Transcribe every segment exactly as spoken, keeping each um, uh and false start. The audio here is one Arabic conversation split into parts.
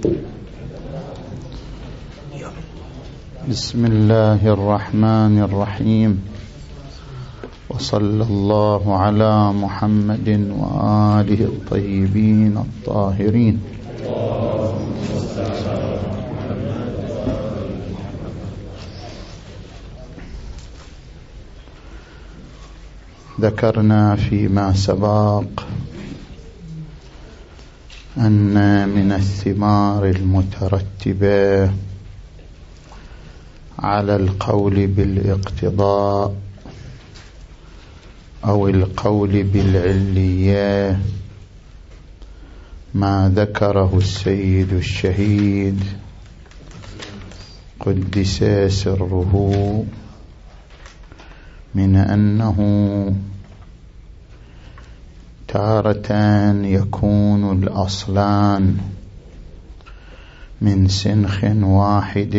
بسم الله الرحمن الرحيم، وصلى الله على محمد وآله الطيبين الطاهرين. ذكرنا فيما سبق أن من الثمار المترتبة على القول بالاقتضاء أو القول بالعلية ما ذكره السيد الشهيد قدس سره من أنه تارة يكون الأصلان من سنخ واحد،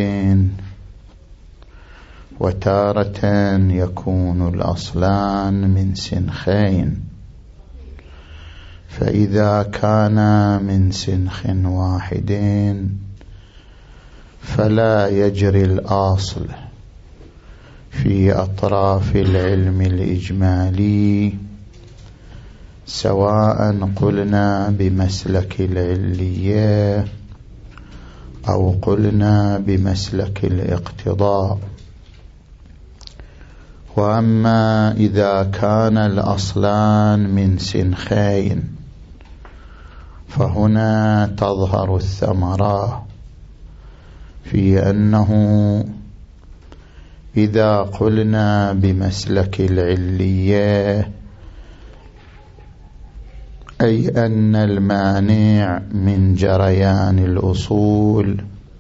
وتارة يكون الأصلان من سنخين. فإذا كان من سنخ واحد فلا يجري الأصل في أطراف العلم الإجمالي، سواء قلنا بمسلك العلية أو قلنا بمسلك الاقتضاء. وأما إذا كان الأصلان من سنخين فهنا تظهر الثمرة في أنه إذا قلنا بمسلك العلية أي أن المانع من جريان الأصول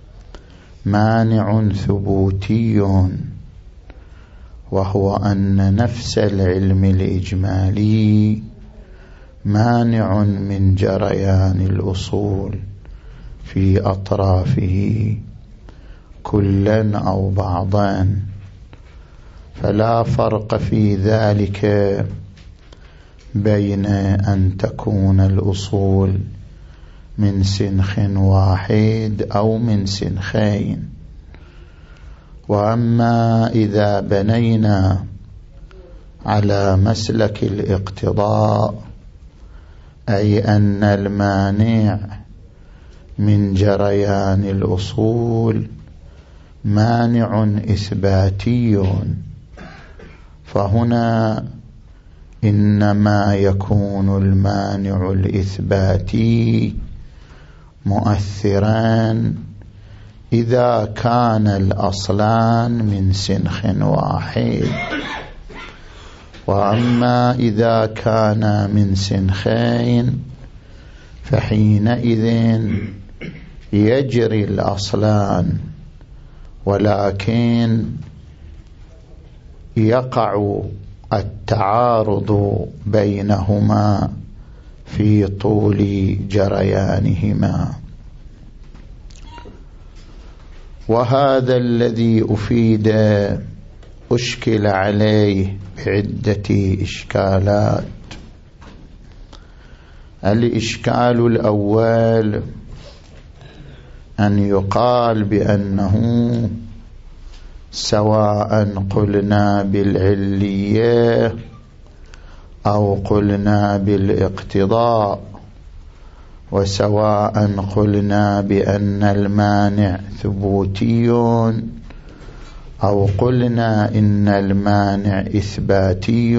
مانع ثبوتي، وهو أن نفس العلم الإجمالي مانع من جريان الأصول في أطرافه كلا أو بعضا، فلا فرق في ذلك بين أن تكون الأصول من سنخ واحد أو من سنخين. وأما إذا بنينا على مسلك الاقتضاء أي أن المانع من جريان الأصول مانع إثباتي، فهنا إنما يكون المانع الإثباتي مؤثرا إذا كان الأصلان من سنخ واحد. وأما إذا كان من سنخين فحينئذ يجري الأصلان، ولكن يقع التعارض بينهما في طول جريانهما. وهذا الذي أفيد أشكل عليه بعدة إشكالات. الإشكال الأول أن يقال بأنه سواء قلنا بالعلية أو قلنا بالاقتضاء، وسواء قلنا بأن المانع ثبوتي أو قلنا إن المانع إثباتي،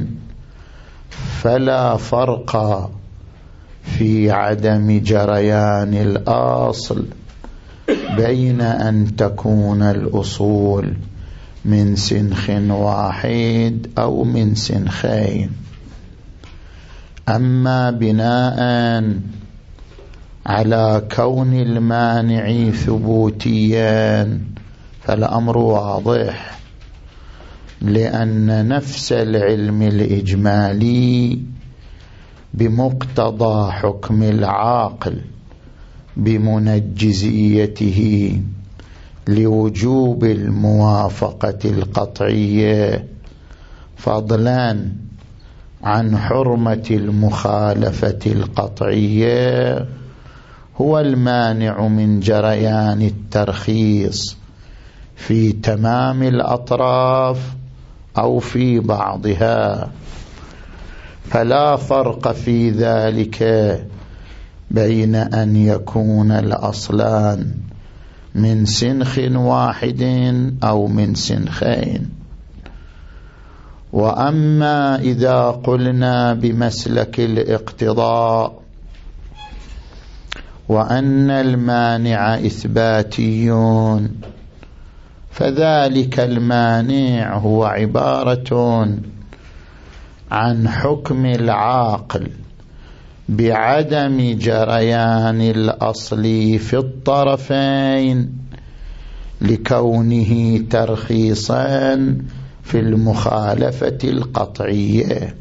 فلا فرق في عدم جريان الأصل بين أن تكون الأصول من سنخ واحد أو من سنخين. أما بناء على كون المانع ثبوتيا فالأمر واضح، لأن نفس العلم الإجمالي بمقتضى حكم العاقل بمنجزيته لوجوب الموافقة القطعية فضلا عن حرمة المخالفة القطعية هو المانع من جريان الترخيص في تمام الأطراف أو في بعضها، فلا فرق في ذلك بين أن يكون الأصلان من سنخ واحد أو من سنخين. وأما إذا قلنا بمسلك الاقتضاء وأن المانع إثباتيون، فذلك المانع هو عبارة عن حكم العاقل بعدم جريان الأصل في الطرفين لكونه ترخيصا في المخالفة القطعية،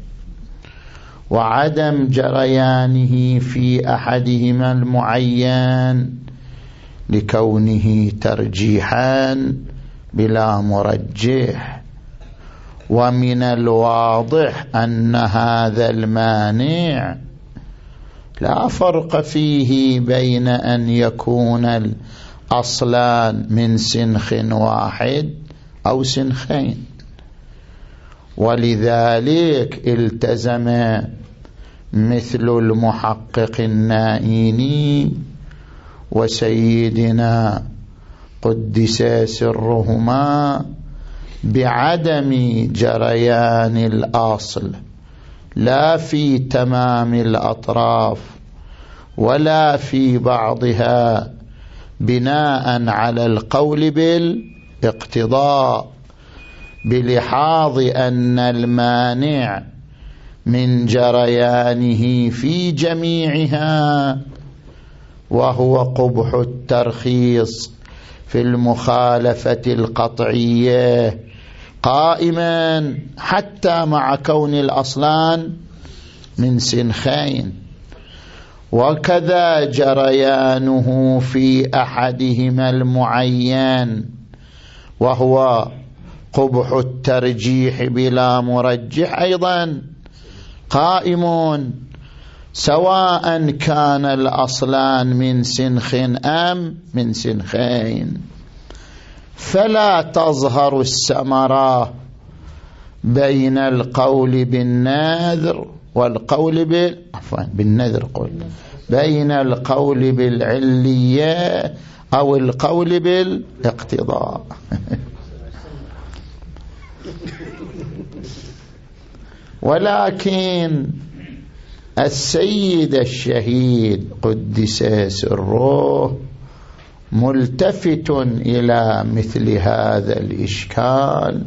وعدم جريانه في أحدهما المعين لكونه ترجيحا بلا مرجح. ومن الواضح أن هذا المانع لا فرق فيه بين أن يكون الأصلان من سنخ واحد أو سنخين، ولذلك التزم مثل المحقق النائيني وسيدنا قدس سرهما بعدم جريان الأصل لا في تمام الأطراف ولا في بعضها، بناء على القول بالاقتضاء، بلحاظ أن المانع من جريانه في جميعها وهو قبح الترخيص في المخالفة القطعية قائما حتى مع كون الأصلان من سنخين، وكذا جريانه في أحدهما المعين وهو قبح الترجيح بلا مرجح أيضا قائم، سواء كان الأصلان من سنخ أم من سنخين. فلا تظهر الثمرة بين القول بالنذر والقول بال عفوا بالنذر قول بين القول بالعلية أو القول بالاقتضاء. ولكن السيد الشهيد قدس سره ملتفت إلى مثل هذا الإشكال،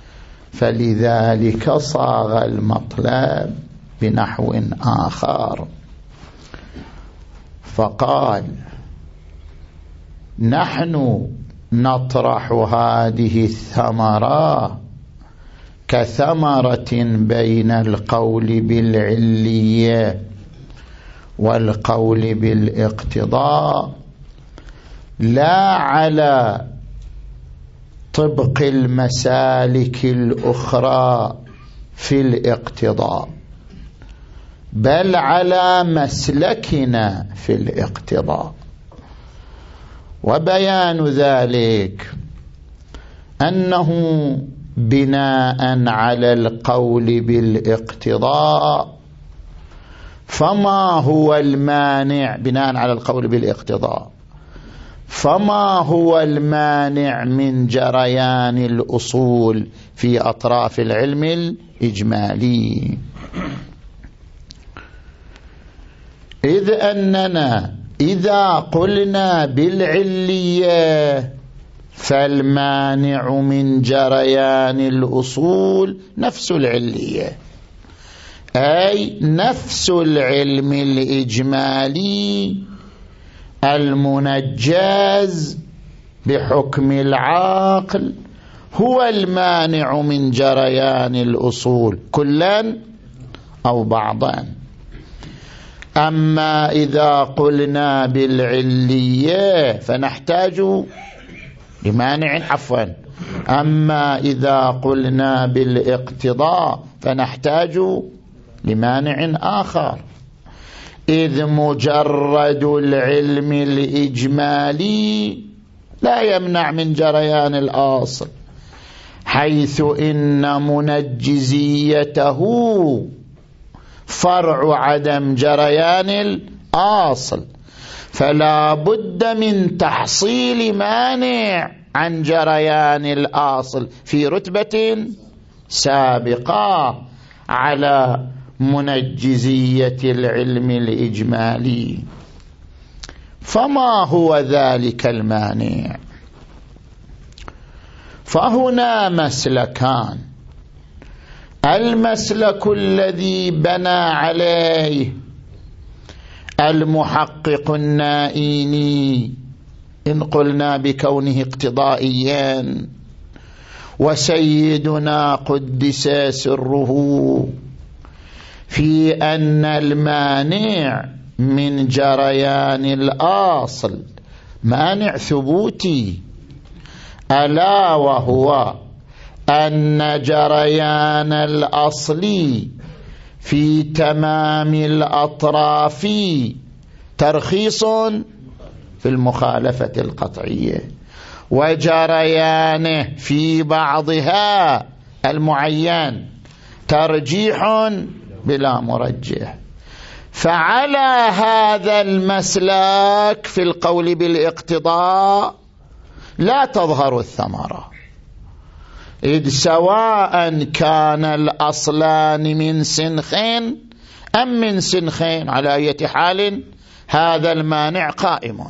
فلذلك صاغ المطلب بنحو آخر، فقال: نحن نطرح هذه الثمرة كثمرة بين القول بالعلية والقول بالاقتضاء، لا على طبق المسالك الأخرى في الاقتضاء، بل على مسلكنا في الاقتضاء. وبيان ذلك أنه بناء على القول بالاقتضاء، فما هو المانع بناء على القول بالاقتضاء فما هو المانع من جريان الأصول في أطراف العلم الإجمالي؟ إذ أننا إذا قلنا بالعلية فالمانع من جريان الأصول نفس العلية، أي نفس العلم الإجمالي المنجز بحكم العقل هو المانع من جريان الأصول كلا أو بعضا. أما إذا قلنا بالعلية فنحتاج لمانع عفوا أما إذا قلنا بالاقتضاء فنحتاج لمانع آخر. إذ مجرد العلم الإجمالي لا يمنع من جريان الأصل، حيث إن منجزيته فرع عدم جريان الأصل، فلا بد من تحصيل مانع عن جريان الأصل في رتبة سابقة على منجزية العلم الإجمالي. فما هو ذلك المانع؟ فهنا مسلكان: المسلك الذي بنى عليه المحقق النائيني إن قلنا بكونه اقتضائيا، وسيدنا قدس سره، في أن المانع من جريان الأصل مانع ثبوتي، ألا وهو أن جريان الأصل في تمام الأطراف ترخيص في المخالفة القطعية، وجريانه في بعضها المعين ترجيح بلا مرجح. فعلى هذا المسلك في القول بالاقتضاء لا تظهر الثمرة، إذ سواء كان الأصلان من سنخين أم من سنخين، على أي حال هذا المانع قائم.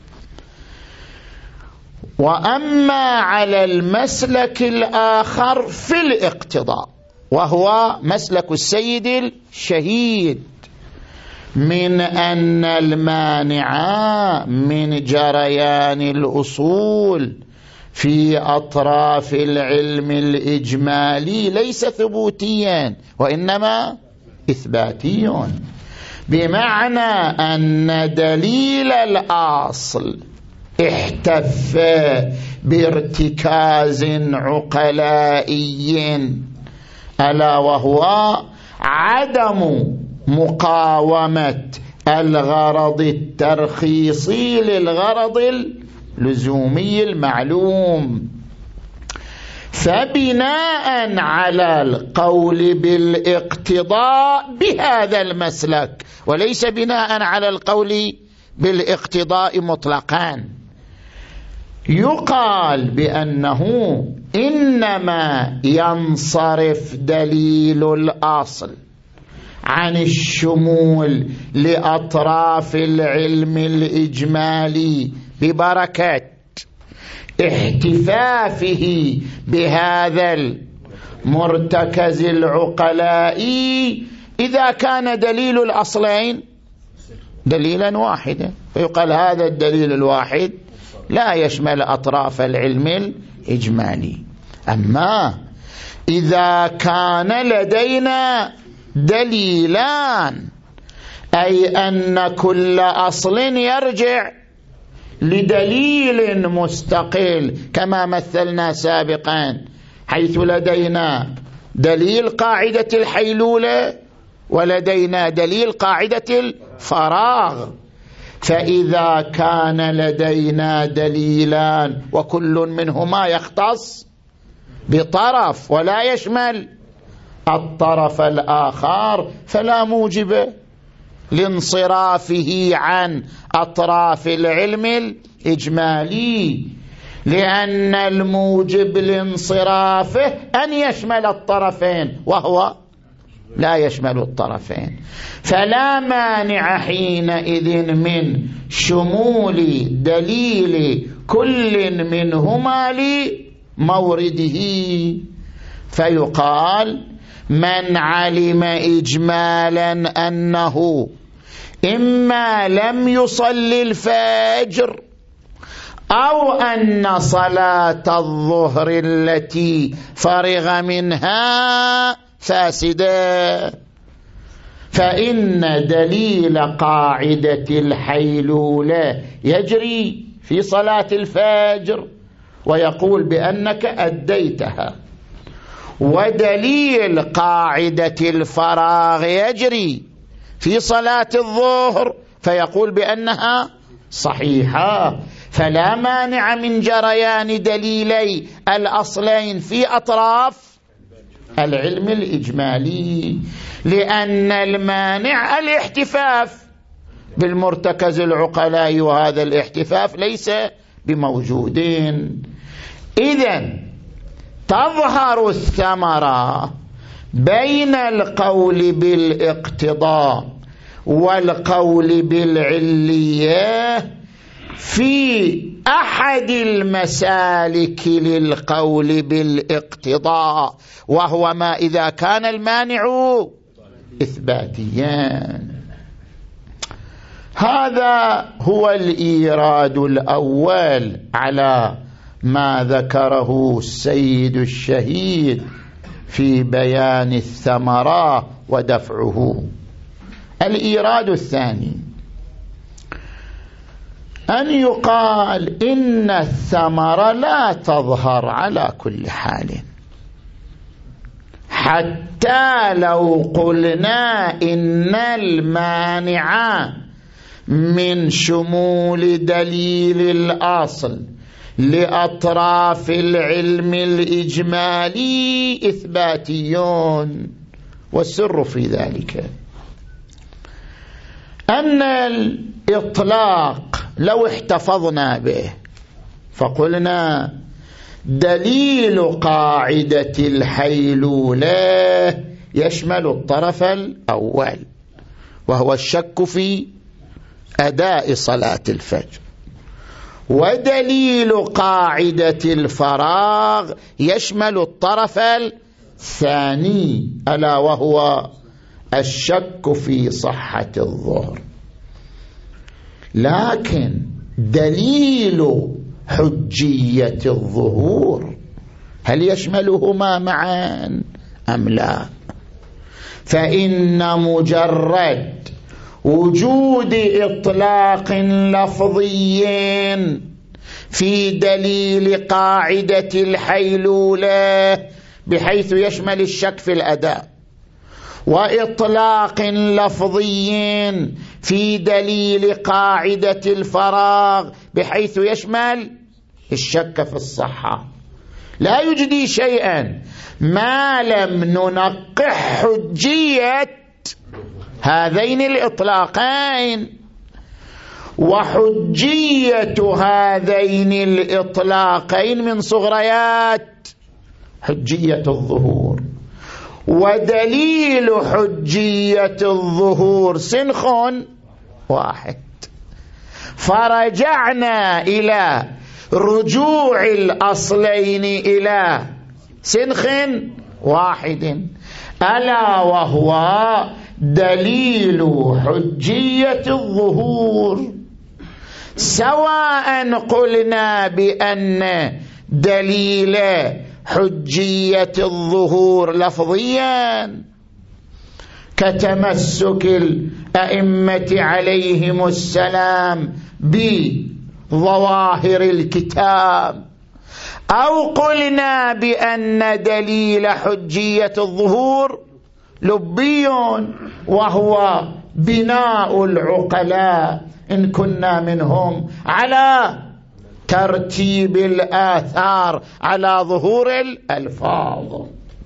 وأما على المسلك الآخر في الاقتضاء، وهو مسلك السيد الشهيد، من أن المانع من جريان الأصول في أطراف العلم الإجمالي ليس ثبوتيا وإنما إثباتي، بمعنى أن دليل الأصل احتف بارتكاز عقلائي، ألا وهو عدم مقاومة الغرض الترخيصي للغرض اللزومي المعلوم. فبناء على القول بالاقتضاء بهذا المسلك، وليس بناء على القول بالاقتضاء مطلقا، يقال بأنه إنما ينصرف دليل الأصل عن الشمول لأطراف العلم الإجمالي ببركة احتفافه بهذا المرتكز العقلائي إذا كان دليل الأصلين دليلا واحدا، فيقال هذا الدليل الواحد لا يشمل أطراف العلم الإجمالي. أما إذا كان لدينا دليلان، أي أن كل أصل يرجع لدليل مستقل كما مثلنا سابقا، حيث لدينا دليل قاعدة الحيلولة ولدينا دليل قاعدة الفراغ، فإذا كان لدينا دليلان وكل منهما يختص بطرف ولا يشمل الطرف الآخر، فلا موجب لانصرافه عن أطراف العلم الإجمالي، لأن الموجب لانصرافه أن يشمل الطرفين وهو لا يشمل الطرفين، فلا مانع حينئذ من شمول دليل كل منهما لمورده. فيقال من علم إجمالا أنه إما لم يصلي الفجر أو أن صلاة الظهر التي فرغ منها فاسدة، فإن دليل قاعدة الحيلولة يجري في صلاة الفجر ويقول بأنك أديتها، ودليل قاعدة الفراغ يجري في صلاة الظهر فيقول بأنها صحيحة. فلا مانع من جريان دليلي الأصلين في أطراف العلم الإجمالي، لأن المانع الاحتفاف بالمرتكز العقلاء، وهذا الاحتفاف ليس بموجودين. إذن تظهر الثمرة بين القول بالاقتضاء والقول بالعلية في أحد المسالك للقول بالاقتضاء، وهو ما إذا كان المانع إثباتيا. هذا هو الإيراد الأول على ما ذكره السيد الشهيد في بيان الثمرة ودفعه. الإيراد الثاني أن يقال إن الثمرة لا تظهر على كل حال، حتى لو قلنا إن المانع من شمول دليل الأصل لأطراف العلم الإجمالي إثباتيون. والسر في ذلك أن الإطلاق لو احتفظنا به فقلنا دليل قاعدة الحيلولة يشمل الطرف الأول وهو الشك في أداء صلاة الفجر، ودليل قاعدة الفراغ يشمل الطرف الثاني ألا وهو الشك في صحة الظهر. لكن دليل حجية الظهور هل يشملهما معا أم لا؟ فإن مجرد وجود إطلاق لفظي في دليل قاعدة الحيلولة بحيث يشمل الشك في الأداء، وإطلاق لفظي في دليل قاعدة الفراغ بحيث يشمل الشك في الصحة، لا يجدي شيئا ما لم ننقح حجية هذين الإطلاقين. وحجية هذين الإطلاقين من صغريات حجية الظهور، ودليل حجية الظهور سنخ واحد. فرجعنا إلى رجوع الأصلين إلى سنخ واحد ألا وهو دليل حجية الظهور، سواء قلنا بأن دليل حجية الظهور لفظيا كتمسك الأئمة عليهم السلام بظواهر الكتاب، أو قلنا بأن دليل حجية الظهور لبي وهو بناء العقلاء إن كنا منهم على ترتيب الآثار على ظهور الألفاظ.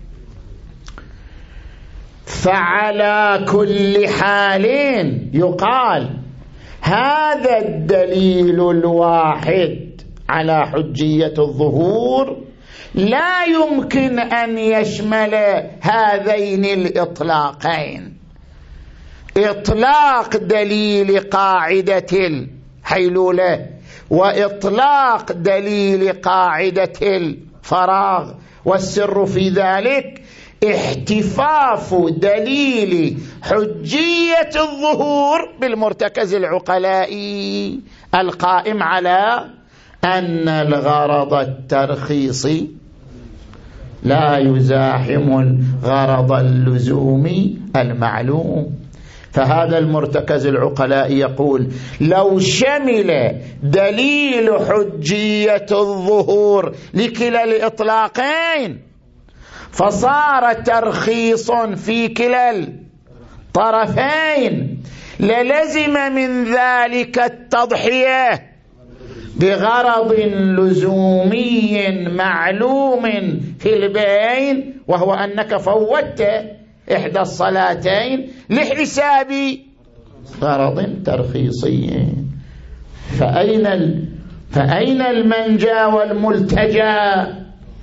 فعلى كل حال يقال هذا الدليل الواحد على حجية الظهور لا يمكن أن يشمل هذين الإطلاقين، إطلاق دليل قاعدة الحيلولة وإطلاق دليل قاعدة الفراغ. والسر في ذلك احتفاف دليل حجية الظهور بالمرتكز العقلائي القائم على أن الغرض الترخيصي لا يزاحم الغرض اللزومي المعلوم. فهذا المرتكز العقلائي يقول لو شمل دليل حجية الظهور لكلا الإطلاقين فصار ترخيص في كلا طرفين للزم من ذلك التضحية بغرض لزومي معلوم في البين، وهو أنك فوتت إحدى الصلاتين لحساب غرض ترخيصي. فأين ال... فأين المنجى والملتجى؟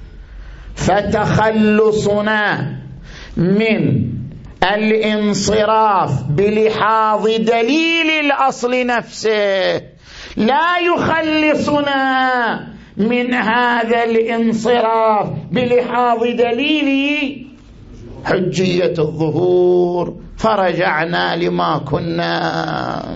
فتخلصنا من الانصراف بلحاظ دليل الأصل نفسه لا يخلصنا من هذا الانصراف بلحاظ دليل حجية الظهور، فرجعنا لما كنا.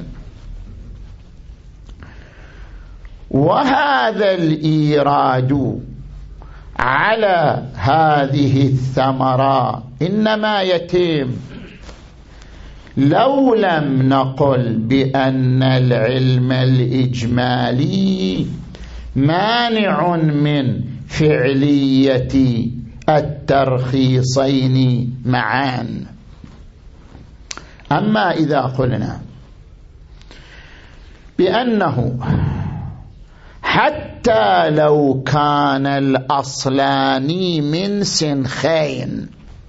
وهذا الإيراد على هذه الثمرة إنما يتم لو لم نقل بأن العلم الإجمالي مانع من فعلية الترخيصين معا. أما إذا قلنا بأنه حتى لو كان الأصلان من سنخين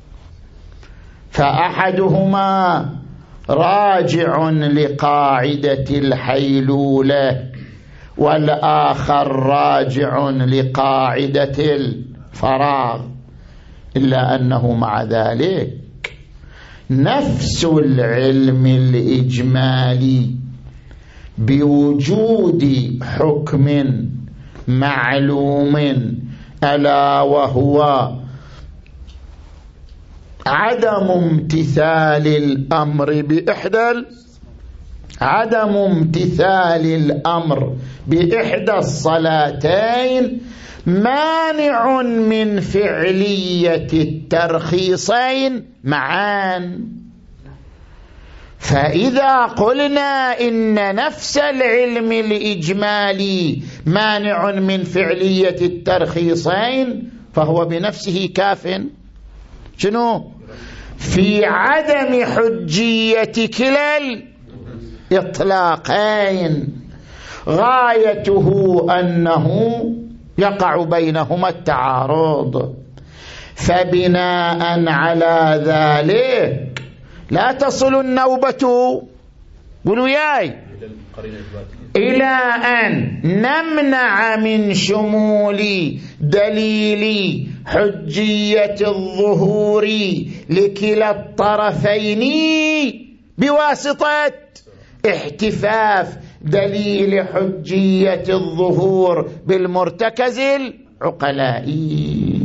فأحدهما راجع لقاعدة الحيلولة والآخر راجع لقاعدة الفراغ، إلا أنه مع ذلك نفس العلم الإجمالي بوجود حكم معلوم ألا وهو عدم امتثال الأمر بإحدى عدم امتثال الأمر بإحدى الصلاتين مانع من فعلية الترخيصين معا. فإذا قلنا إن نفس العلم الإجمالي مانع من فعلية الترخيصين فهو بنفسه كاف شنو؟ في عدم حجية كلا الإطلاقين، غايته أنه يقع بينهما التعارض. فبناء على ذلك لا تصل النوبة قولوا ياي إلى أن نمنع من شمول دليل حجية الظهور لكلا الطرفين بواسطة احتفاف دليل حجية الظهور بالمرتكز العقلائي.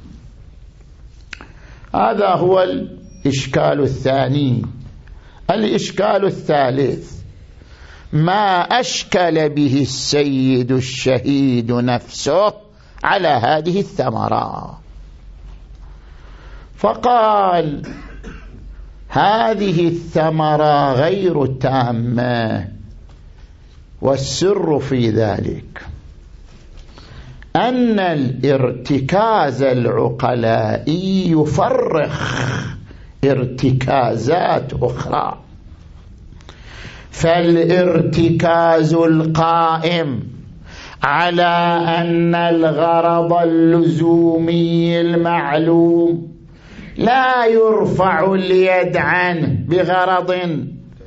هذا هو الإشكال الثاني. الإشكال الثالث ما أشكل به السيد الشهيد نفسه على هذه الثمرة، فقال هذه الثمرة غير تامة، والسر في ذلك أن الارتكاز العقلائي يفرخ ارتكازات أخرى. فالارتكاز القائم على أن الغرض اللزومي المعلوم لا يرفع اليد عنه بغرض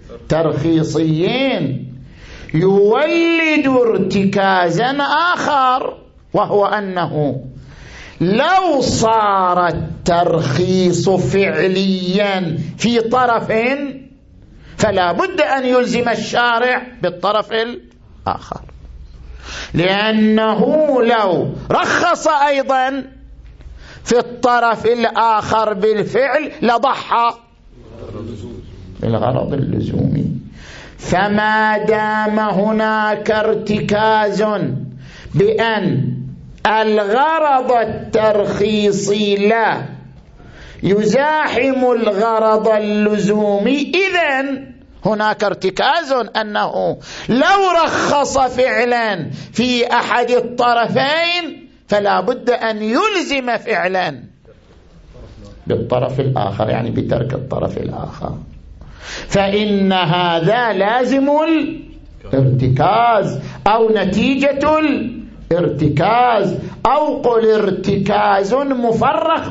ترخيصي يولد ارتكازا آخر، وهو أنه لو صار الترخيص فعليا في طرف فلا بد أن يلزم الشارع بالطرف الآخر، لأنه لو رخص أيضا في الطرف الآخر بالفعل لضحى بالغرض اللزومي. فما دام هناك ارتكاز بأن الغرض الترخيصي لا يزاحم الغرض اللزومي، إذن هناك ارتكاز أنه لو رخص فعلا في أحد الطرفين فلا بد أن يلزم فعلا بالطرف الآخر، يعني بترك الطرف الآخر. فإن هذا لازم الارتكاز أو نتيجة الارتكاز، أو قل ارتكاز مفرخ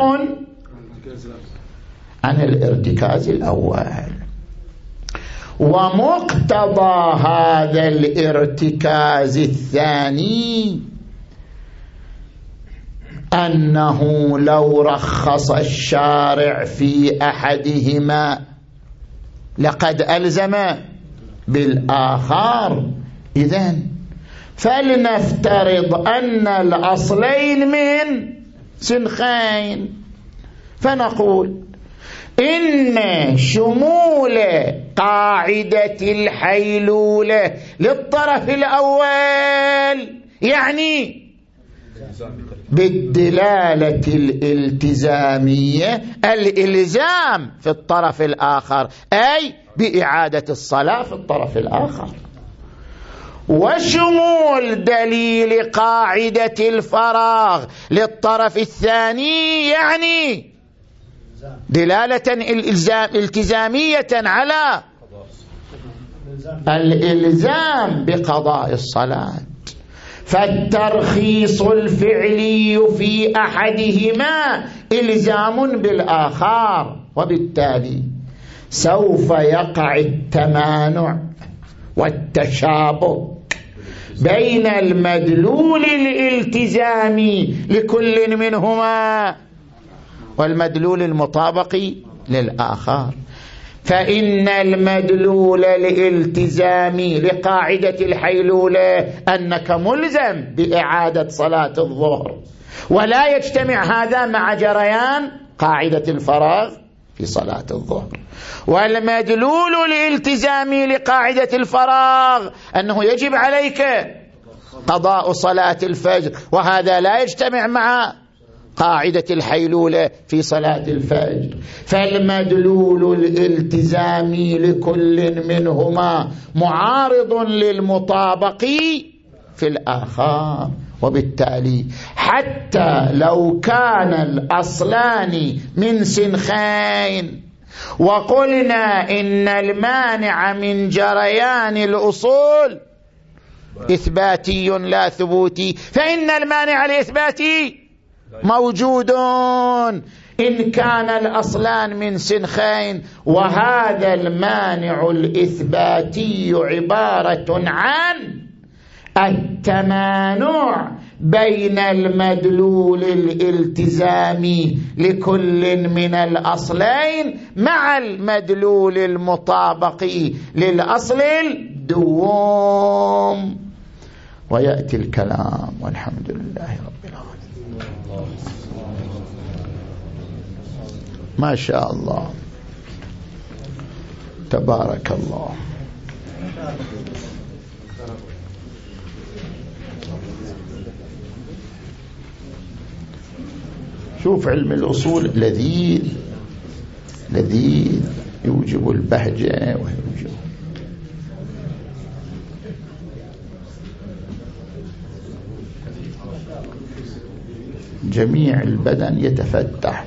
عن الارتكاز الأول. ومقتضى هذا الارتكاز الثاني أنه لو رخص الشارع في أحدهما لقد ألزم بالآخر. إذن فلنفترض أن الأصلين من سنخين، فنقول إن شمول قاعدة الحيلولة للطرف الأول يعني بالدلالة الالتزامية الإلزام في الطرف الآخر، أي بإعادة الصلاة في الطرف الآخر. وشمول دليل قاعدة الفراغ للطرف الثاني يعني دلالة التزامية على الإلزام بقضاء الصلاة. فالترخيص الفعلي في أحدهما إلزام بالآخر، وبالتالي سوف يقع التمانع والتشابك بين المدلول الالتزامي لكل منهما والمدلول المطابق للآخر. فإن المدلول الالتزامي لقاعدة الحيلولة أنك ملزم بإعادة صلاة الظهر، ولا يجتمع هذا مع جريان قاعدة الفراغ في صلاة الظهر. والمدلول الالتزامي لقاعدة الفراغ أنه يجب عليك قضاء صلاة الفجر، وهذا لا يجتمع مع قاعدة الحيلولة في صلاة الفجر. فالمدلول الالتزامي لكل منهما معارض للمطابق في الآخر، وبالتالي حتى لو كان الأصلان من سنخين وقلنا إن المانع من جريان الأصول إثباتي لا ثبوتي، فإن المانع الإثباتي موجود إن كان الأصلان من سنخين. وهذا المانع الإثباتي عبارة عن التمانع بين المدلول الالتزامي لكل من الأصلين مع المدلول المطابق للأصل الدوم. ويأتي الكلام والحمد لله رب العالمين. ما شاء الله تبارك الله. شوف علم الأصول لذيذ لذيذ يوجب البهجة ويوجب جميع البدن يتفتح.